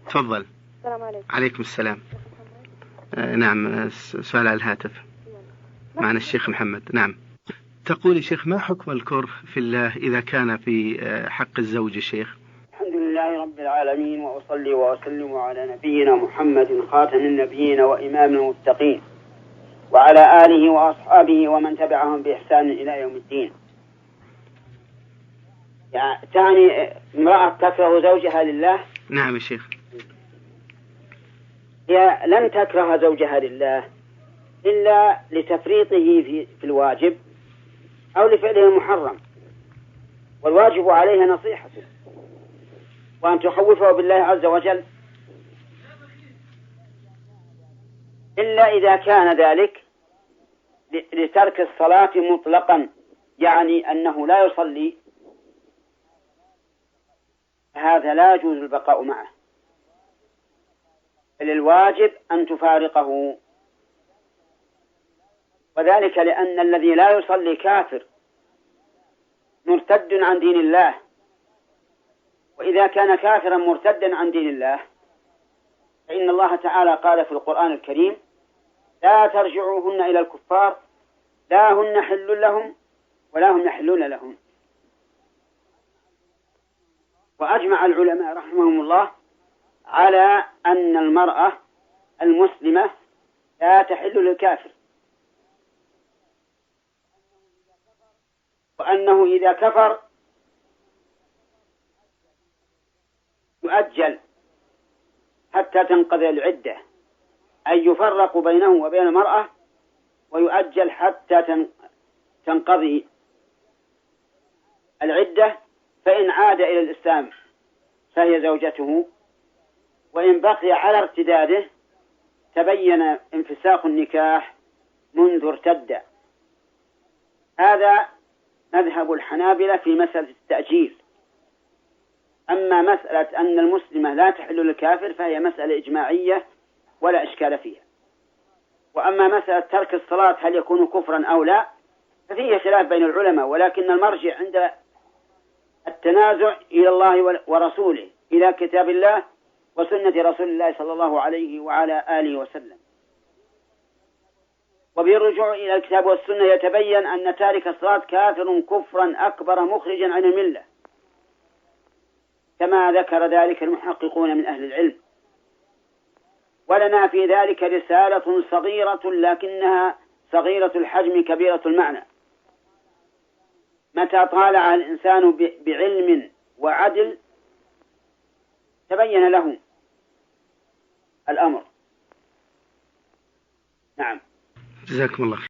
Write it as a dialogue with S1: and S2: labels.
S1: تفضل.
S2: السلام عليكم.
S1: عليكم السلام. نعم، سؤال على الهاتف. معنا الشيخ محمد. نعم. تقول يا شيخ: ما حكم الكره في الله إذا كان في حق الزوج يا شيخ؟
S3: الحمد لله رب العالمين، وأصلي وأسلم على نبينا محمد خاتم النبيين وإمام المتقين، وعلى آله وأصحابه ومن تبعهم بإحسان إلى يوم الدين. تعني امرأة تكره زوجها لله؟
S1: نعم يا شيخ.
S3: هي لن تكره زوجها لله إلا لتفريطه في الواجب أو لفعله المحرم، والواجب عليها نصيحته وأن تخوفه بالله عز وجل، إلا إذا كان ذلك لترك الصلاة مطلقا، يعني أنه لا يصلي، هذا لا يجوز البقاء معه، بل الواجب أن تفارقه، وذلك لأن الذي لا يصلي كافر مرتد عن دين الله، وإذا كان كافرا مرتدا عن دين الله فإن الله تعالى قال في القرآن الكريم: لا ترجعوهن إلى الكفار، لا هن حل لهم ولا هم يحلون لهم. وأجمع العلماء رحمهم الله على أن المرأة المسلمة لا تحل للكافر، وأنه إذا كفر يؤجل حتى تنقضي العدة، أي يفرق بينه وبين المرأة ويؤجل حتى تنقضي العدة، فإن عاد إلى الإسلام فهي زوجته، وإن بقي على ارتداده تبين انفساخ النكاح منذ ارتد. هذا مذهب الحنابلة في مسألة التأجيل. أما مسألة أن المسلمة لا تحل للكافر فهي مسألة إجماعية ولا إشكال فيها. وأما مسألة ترك الصلاة هل يكون كفرا أو لا ففيه خلاف بين العلماء، ولكن المرجع عند التنازع إلى الله ورسوله، إلى كتاب الله وسنة رسول الله صلى الله عليه وعلى آله وسلم. وبالرجوع إلى الكتاب والسنة يتبين أن تارك الصلاة كافر كفرا أكبر مخرجا عن الملة، كما ذكر ذلك المحققون من أهل العلم. ولنا في ذلك رسالة صغيرة لكنها صغيرة الحجم كبيرة المعنى. متى طالع الإنسان بعلم وعدل تبين له الأمر. نعم.
S1: جزاكم الله خير.